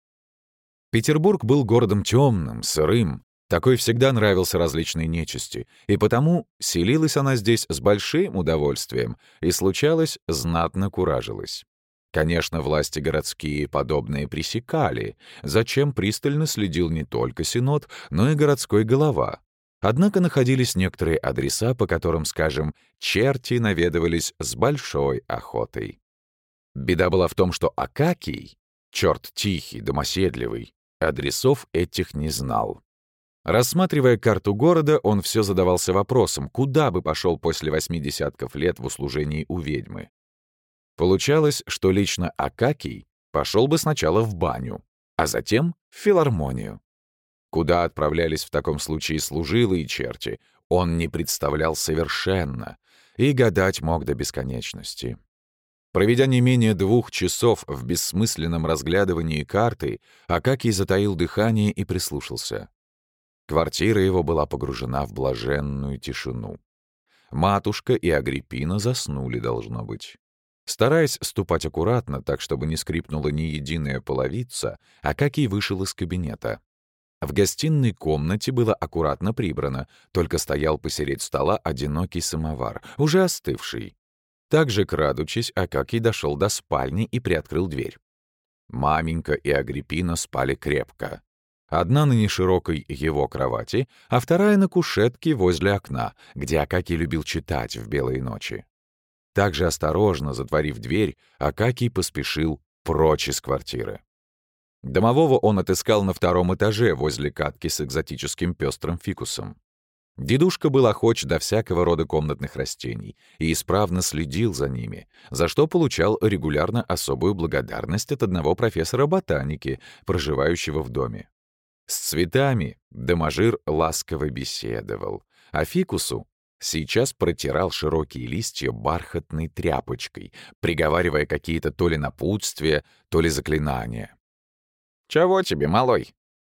Петербург был городом темным, сырым. Такой всегда нравился различной нечисти, и потому селилась она здесь с большим удовольствием и, случалось, знатно куражилась. Конечно, власти городские подобные пресекали, зачем пристально следил не только синод, но и городской голова. Однако находились некоторые адреса, по которым, скажем, черти наведывались с большой охотой. Беда была в том, что Акакий, черт тихий, домоседливый, адресов этих не знал. Рассматривая карту города, он все задавался вопросом, куда бы пошел после 80 лет в услужении у ведьмы. Получалось, что лично Акакий пошел бы сначала в баню, а затем в филармонию. Куда отправлялись в таком случае служилые черти, он не представлял совершенно и гадать мог до бесконечности. Проведя не менее 2 часов в бессмысленном разглядывании карты, Акакий затаил дыхание и прислушался. Квартира его была погружена в блаженную тишину. Матушка и Агриппина заснули, должно быть. Стараясь ступать аккуратно, так чтобы не скрипнула ни единая половица, Акакий вышел из кабинета. В гостиной комнате было аккуратно прибрано, только стоял посередь стола одинокий самовар, уже остывший. Также, крадучись, Акакий дошел до спальни и приоткрыл дверь. Маменька и Агриппина спали крепко. Одна на неширокой его кровати, а вторая на кушетке возле окна, где Акакий любил читать в белые ночи. Также осторожно затворив дверь, Акакий поспешил прочь из квартиры. Домового он отыскал на 2-м этаже возле катки с экзотическим пестрым фикусом. Дедушка был охоч до всякого рода комнатных растений и исправно следил за ними, за что получал регулярно особую благодарность от одного профессора ботаники, проживающего в доме. С цветами доможир ласково беседовал, а фикусу сейчас протирал широкие листья бархатной тряпочкой, приговаривая какие-то то ли напутствия, то ли заклинания. «Чего тебе, малой?»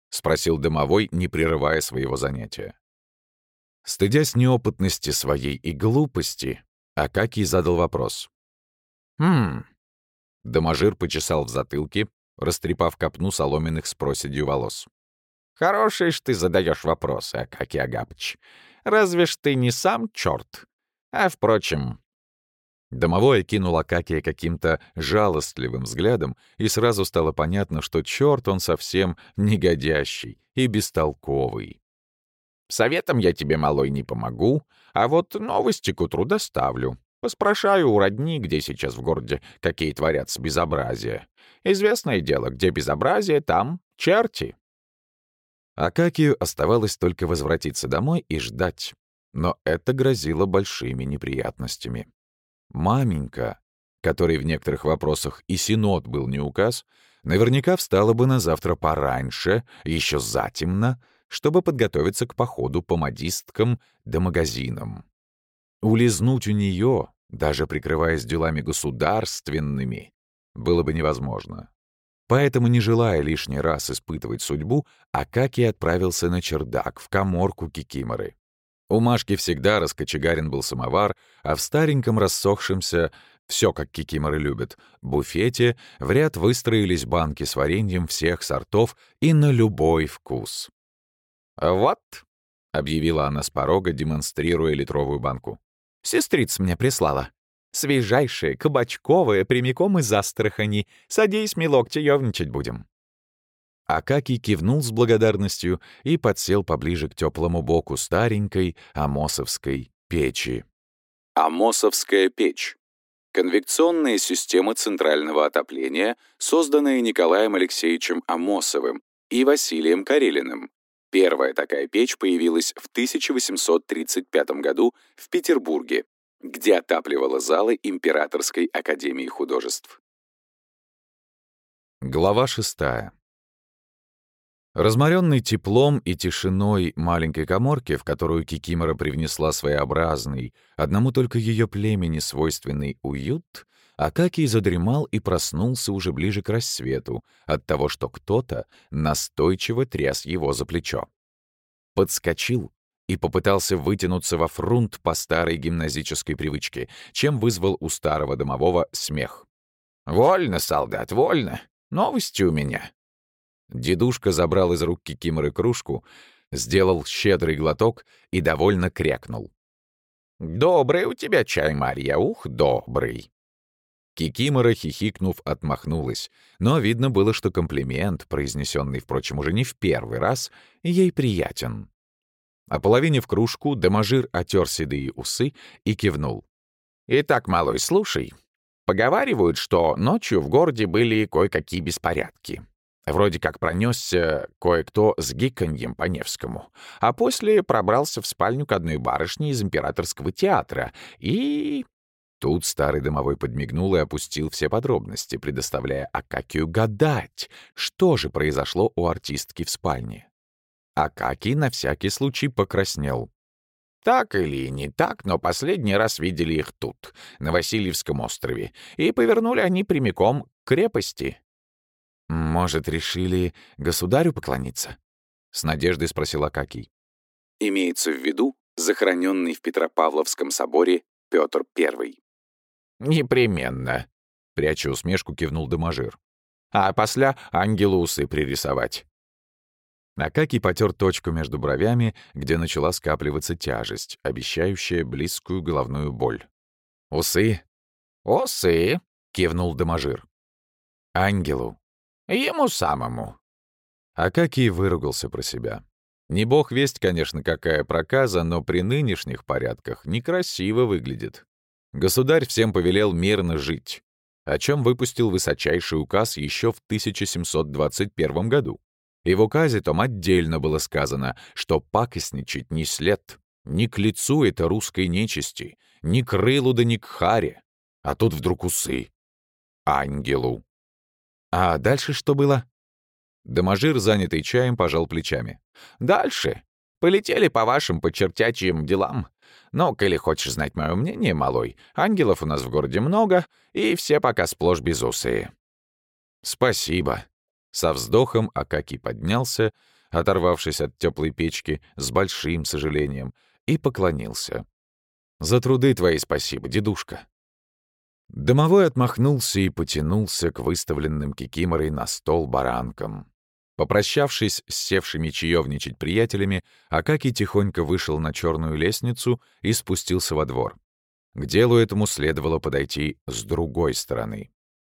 — спросил домовой, не прерывая своего занятия. Стыдясь неопытности своей и глупости, Акакий задал вопрос. Доможир почесал в затылке, растрепав копну соломенных с проседью волос. «Хороший ж ты задаешь вопросы, Акакий Агапыч. Разве ж ты не сам черт? А, впрочем...» Домовой окинул Акакия каким-то жалостливым взглядом, и сразу стало понятно, что черт он совсем негодящий и бестолковый. «Советом я тебе, малой, не помогу, а вот новости к утру доставлю. Поспрашаю у родни, где сейчас в городе какие творятся безобразия. Известное дело, где безобразие, там черти». Акакию оставалось только возвратиться домой и ждать, но это грозило большими неприятностями. Маменька, которой в некоторых вопросах и синод был не указ, наверняка встала бы на завтра пораньше, еще затемно, чтобы подготовиться к походу по модисткам да магазинам. Улизнуть у нее, даже прикрываясь делами государственными, было бы невозможно. Поэтому, не желая лишний раз испытывать судьбу, Акакий отправился на чердак, в каморку кикиморы. У Машки всегда раскочегарен был самовар, а в стареньком рассохшемся, все как кикиморы любят, буфете в ряд выстроились банки с вареньем всех сортов и на любой вкус. «Вот», — объявила она с порога, демонстрируя литровую банку, — «сестрица мне прислала. Свежайшая, кабачковая, прямиком из Астрахани. Садись, милок, чаевничать будем». Акакий кивнул с благодарностью и подсел поближе к теплому боку старенькой амосовской печи. Амосовская печь. Конвекционная система центрального отопления, созданная Николаем Алексеевичем Амосовым и Василием Карелиным. Первая такая печь появилась в 1835 году в Петербурге, где отапливала залы Императорской академии художеств. Глава 6. Разморенный теплом и тишиной маленькой каморки, в которую кикимора привнесла своеобразный, одному только ее племени свойственный уют, Акакий задремал и проснулся уже ближе к рассвету от того, что кто-то настойчиво тряс его за плечо. Подскочил и попытался вытянуться во фрунт по старой гимназической привычке, чем вызвал у старого домового смех. «Вольно, солдат, вольно. Новости у меня». Дедушка забрал из рук кикиморы кружку, сделал щедрый глоток и довольно крякнул. «Добрый у тебя чай, Марья, ух, добрый!» Кикимора, хихикнув, отмахнулась, но видно было, что комплимент, произнесенный, впрочем, уже не в первый раз, ей приятен. Ополовинив кружку, доможир отер седые усы и кивнул. «Итак, малой, слушай. Поговаривают, что ночью в городе были кое-какие беспорядки. Вроде как пронесся кое-кто с гиканьем по Невскому, а после пробрался в спальню к одной барышне из императорского театра и...» Тут старый домовой подмигнул и опустил все подробности, предоставляя Акакию гадать, что же произошло у артистки в спальне. Акакий на всякий случай покраснел. «Так или не так, но последний раз видели их тут, на Васильевском острове, и повернули они прямиком к крепости». «Может, решили государю поклониться?» — с надеждой спросил Акакий. Имеется в виду захороненный в Петропавловском соборе Петр I. «Непременно», — пряча усмешку, кивнул доможир. «А после ангелу усы пририсовать». Акакий потер точку между бровями, где начала скапливаться тяжесть, обещающая близкую головную боль. «Усы?» «Усы», — кивнул доможир. «Ангелу?» «Ему самому». Акакий выругался про себя. Не бог весть, конечно, какая проказа, но при нынешних порядках некрасиво выглядит. Государь всем повелел мирно жить, о чем выпустил высочайший указ еще в 1721 году. И в указе том отдельно было сказано, что пакостничать не след, ни к лицу это русской нечисти, ни к рылу да ни к харе. А тут вдруг усы. Ангелу. А дальше что было? Доможир, занятый чаем, пожал плечами. Дальше. Полетели по вашим почертячьим делам. Но, коли хочешь знать мое мнение, малой, ангелов у нас в городе много, и все пока сплошь безусые. Спасибо. Со вздохом Акакий поднялся, оторвавшись от теплой печки с большим сожалением, и поклонился. «За труды твои спасибо, дедушка». Домовой отмахнулся и потянулся к выставленным кикиморой на стол баранкам. Попрощавшись с севшими чаевничать приятелями, Акакий тихонько вышел на черную лестницу и спустился во двор. К делу этому следовало подойти с другой стороны.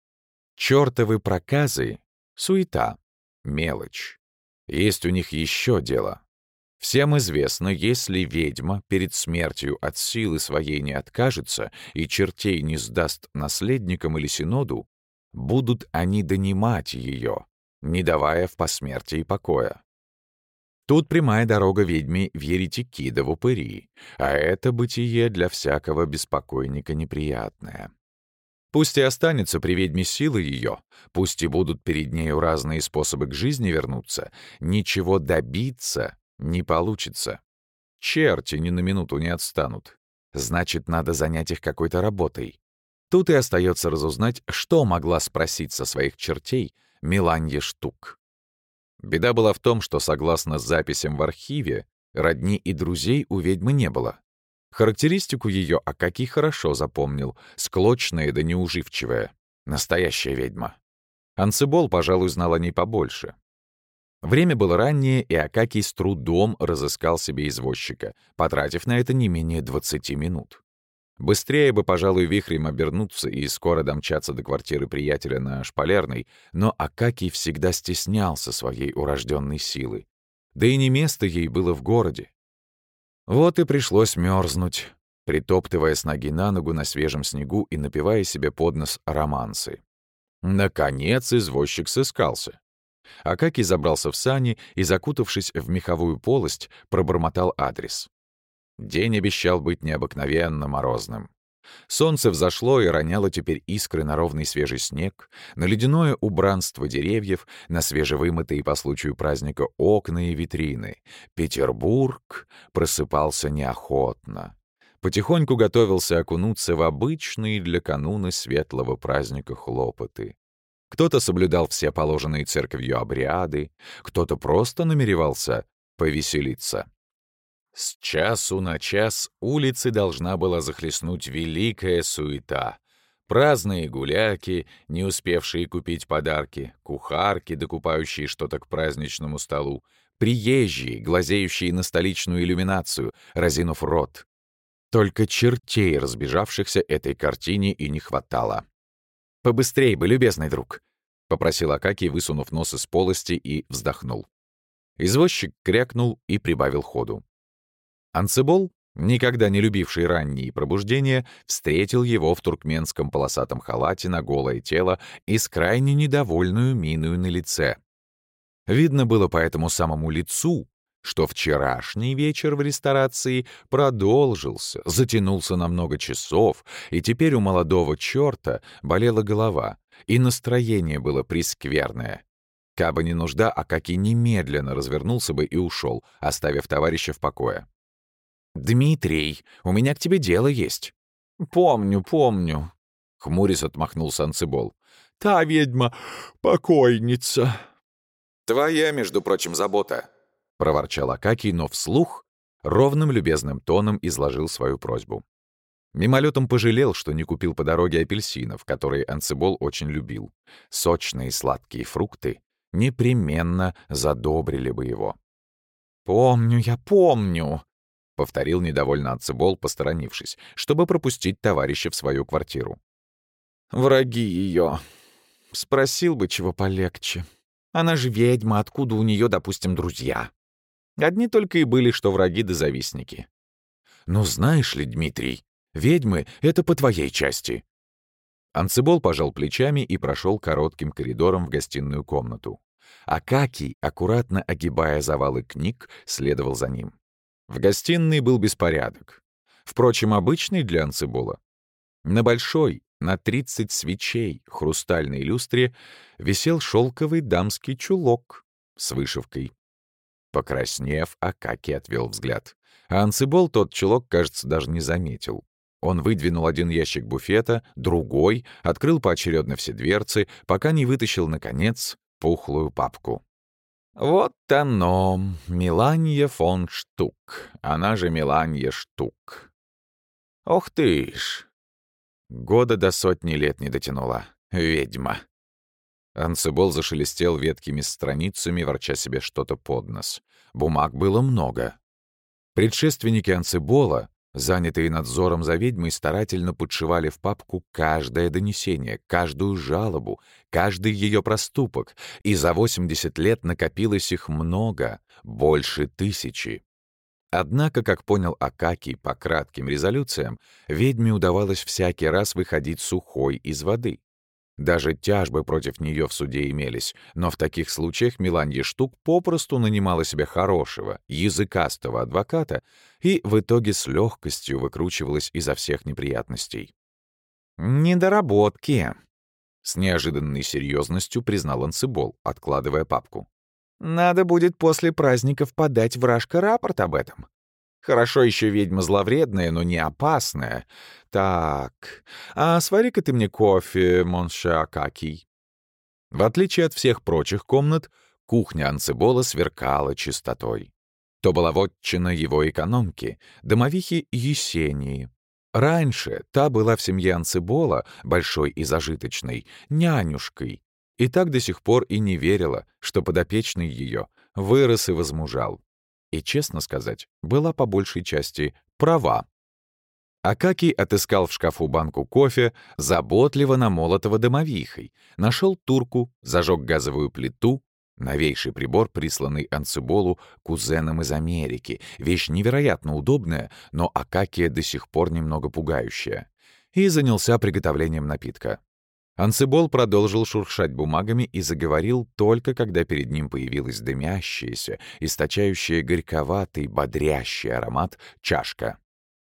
Чёртовы проказы — суета, мелочь. Есть у них еще дело. Всем известно, если ведьма перед смертью от силы своей не откажется и чертей не сдаст наследникам или синоду, будут они донимать ее, не давая в посмертии покоя. Тут прямая дорога ведьме в еретики да в упыри, а это бытие для всякого беспокойника неприятное. Пусть и останется при ведьме силы ее, пусть и будут перед нею разные способы к жизни вернуться, ничего добиться не получится. Черти ни на минуту не отстанут. Значит, надо занять их какой-то работой. Тут и остается разузнать, что могла спросить со своих чертей Меланья Штук. Беда была в том, что, согласно записям в архиве, родни и друзей у ведьмы не было. Характеристику ее Акакий хорошо запомнил, склочная да неуживчивая. Настоящая ведьма. Анцибол, пожалуй, знал о ней побольше. Время было раннее, и Акакий с трудом разыскал себе извозчика, потратив на это не менее 20 минут. Быстрее бы, пожалуй, вихрем обернуться и скоро домчаться до квартиры приятеля на Шпалерной, но Акакий всегда стеснялся своей урожденной силы. Да и не место ей было в городе. Вот и пришлось мерзнуть, притоптывая с ноги на ногу на свежем снегу и напевая себе под нос романсы. Наконец извозчик сыскался. Акакий забрался в сани и, закутавшись в меховую полость, пробормотал адрес. День обещал быть необыкновенно морозным. Солнце взошло и роняло теперь искры на ровный свежий снег, на ледяное убранство деревьев, на свежевымытые по случаю праздника окна и витрины. Петербург просыпался неохотно. Потихоньку готовился окунуться в обычные для кануна светлого праздника хлопоты. Кто-то соблюдал все положенные церковью обряды, кто-то просто намеревался повеселиться. С часу на час улицы должна была захлестнуть великая суета. Праздные гуляки, не успевшие купить подарки, кухарки, докупающие что-то к праздничному столу, приезжие, глазеющие на столичную иллюминацию, разинув рот. Только чертей, разбежавшихся этой картине, и не хватало. «Побыстрей бы, любезный друг!» — попросил Акакий, высунув нос из полости, и вздохнул. Извозчик крякнул и прибавил ходу. Анцибол, никогда не любивший ранние пробуждения, встретил его в туркменском полосатом халате на голое тело и с крайне недовольную миною на лице. Видно было по этому самому лицу, что вчерашний вечер в ресторации продолжился, затянулся на много часов, и теперь у молодого черта болела голова, и настроение было прескверное. Кабы не нужда, Акакий немедленно развернулся бы и ушел, оставив товарища в покое. «Дмитрий, у меня к тебе дело есть». «Помню», — хмурясь отмахнулся Анцибол. «Та ведьма покойница». «Твоя, между прочим, забота», — проворчал Акакий, но вслух ровным любезным тоном изложил свою просьбу. Мимолетом пожалел, что не купил по дороге апельсинов, которые Анцибол очень любил. Сочные сладкие фрукты непременно задобрили бы его. «Помню», — повторил недовольно Анцибол, посторонившись, чтобы пропустить товарища в свою квартиру. «Враги ее. Спросил бы, чего полегче. Она же ведьма, откуда у нее, допустим, друзья? Одни только и были, что враги да завистники. Ну, знаешь ли, Дмитрий, ведьмы — это по твоей части». Анцибол пожал плечами и прошел коротким коридором в гостиную комнату. Акакий, аккуратно огибая завалы книг, следовал за ним. В гостиной был беспорядок. Впрочем, обычный для Анцибола. На большой, на 30 свечей, хрустальной люстре висел шелковый дамский чулок с вышивкой. Покраснев, Акакий отвел взгляд. А Анцибол тот чулок, кажется, даже не заметил. Он выдвинул один ящик буфета, другой, открыл поочередно все дверцы, пока не вытащил, наконец, пухлую папку. Вот оно, Меланья фон Штук, она же Меланья Штук. Ох ты ж! Года до 100 лет не дотянула. Ведьма. Анцибол зашелестел веткими страницами, ворча себе что-то под нос. Бумаг было много. Предшественники Анцибола, занятые надзором за ведьмой, старательно подшивали в папку каждое донесение, каждую жалобу, каждый ее проступок, и за 80 лет накопилось их много, больше 1000. Однако, как понял Акакий по кратким резолюциям, ведьме удавалось всякий раз выходить сухой из воды. Даже тяжбы против нее в суде имелись, но в таких случаях Меланья Штук попросту нанимала себе хорошего, языкастого адвоката и в итоге с легкостью выкручивалась изо всех неприятностей. «Недоработки», — с неожиданной серьезностью признал Анцибол, откладывая папку. «Надо будет после праздников подать вражка рапорт об этом. Хорошо еще ведьма зловредная, но не опасная. Так, а свари-ка ты мне кофе, монше Акакий». В отличие от всех прочих комнат, кухня Анцибола сверкала чистотой. То была вотчина его экономки, домовихи Есении. Раньше та была в семье Анцибола, большой и зажиточной, нянюшкой, и так до сих пор и не верила, что подопечный ее вырос и возмужал. И, честно сказать, была по большей части права. Акакий отыскал в шкафу банку кофе, заботливо намолотого домовихой, нашел турку, зажег газовую плиту, новейший прибор, присланный Анциболу кузеном из Америки, вещь невероятно удобная, но Акакия до сих пор немного пугающая, и занялся приготовлением напитка. Анцибол продолжил шуршать бумагами и заговорил только когда перед ним появилась дымящаяся, источающая горьковатый, бодрящий аромат чашка.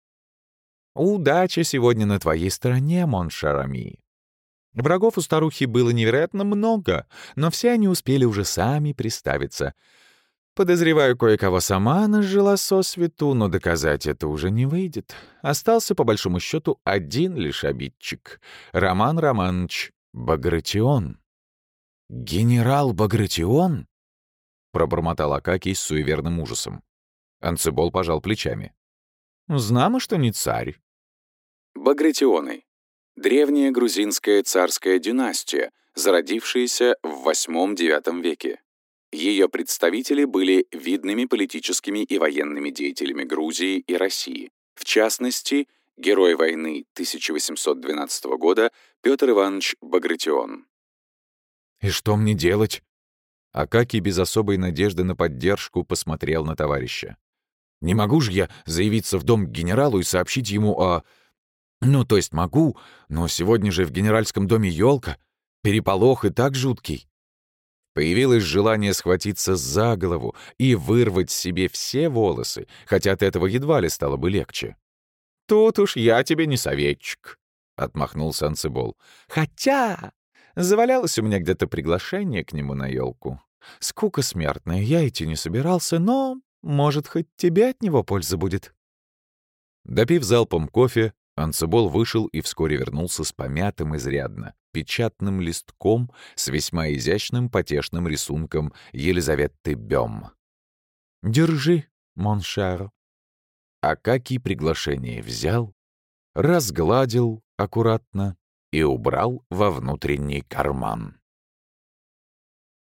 «Удача сегодня на твоей стороне, мон Шарами. Врагов у старухи было невероятно много, но все они успели уже сами приставиться. Подозреваю, кое-кого сама она сжила сосвету, но доказать это уже не выйдет. Остался, по большому счету, один лишь обидчик — Роман Романович Багратион». «Генерал Багратион?» — пробормотал Акакий с суеверным ужасом. Анцибол пожал плечами. «Знамо, что не царь». Багратионы. Древняя грузинская царская династия, зародившаяся в VIII-IX веке. Ее представители были видными политическими и военными деятелями Грузии и России. В частности, герой войны 1812 года Петр Иванович Багратион. «И что мне делать?» Акакий без особой надежды на поддержку посмотрел на товарища. «Не могу же я заявиться в дом к генералу и сообщить ему о... Ну, то есть могу, но сегодня же в генеральском доме елка, переполох и так жуткий». Появилось желание схватиться за голову и вырвать себе все волосы, хотя от этого едва ли стало бы легче. «Тут уж я тебе не советчик», — отмахнулся Анцибол. «Хотя завалялось у меня где-то приглашение к нему на елку. Скука смертная, я идти не собирался, но, может, хоть тебе от него польза будет». Допив залпом кофе, Анцибол вышел и вскоре вернулся с помятым изрядно печатным листком с весьма изящным потешным рисунком Елизаветы Бём. «Держи, моншер». Акакий приглашение взял, разгладил аккуратно и убрал во внутренний карман.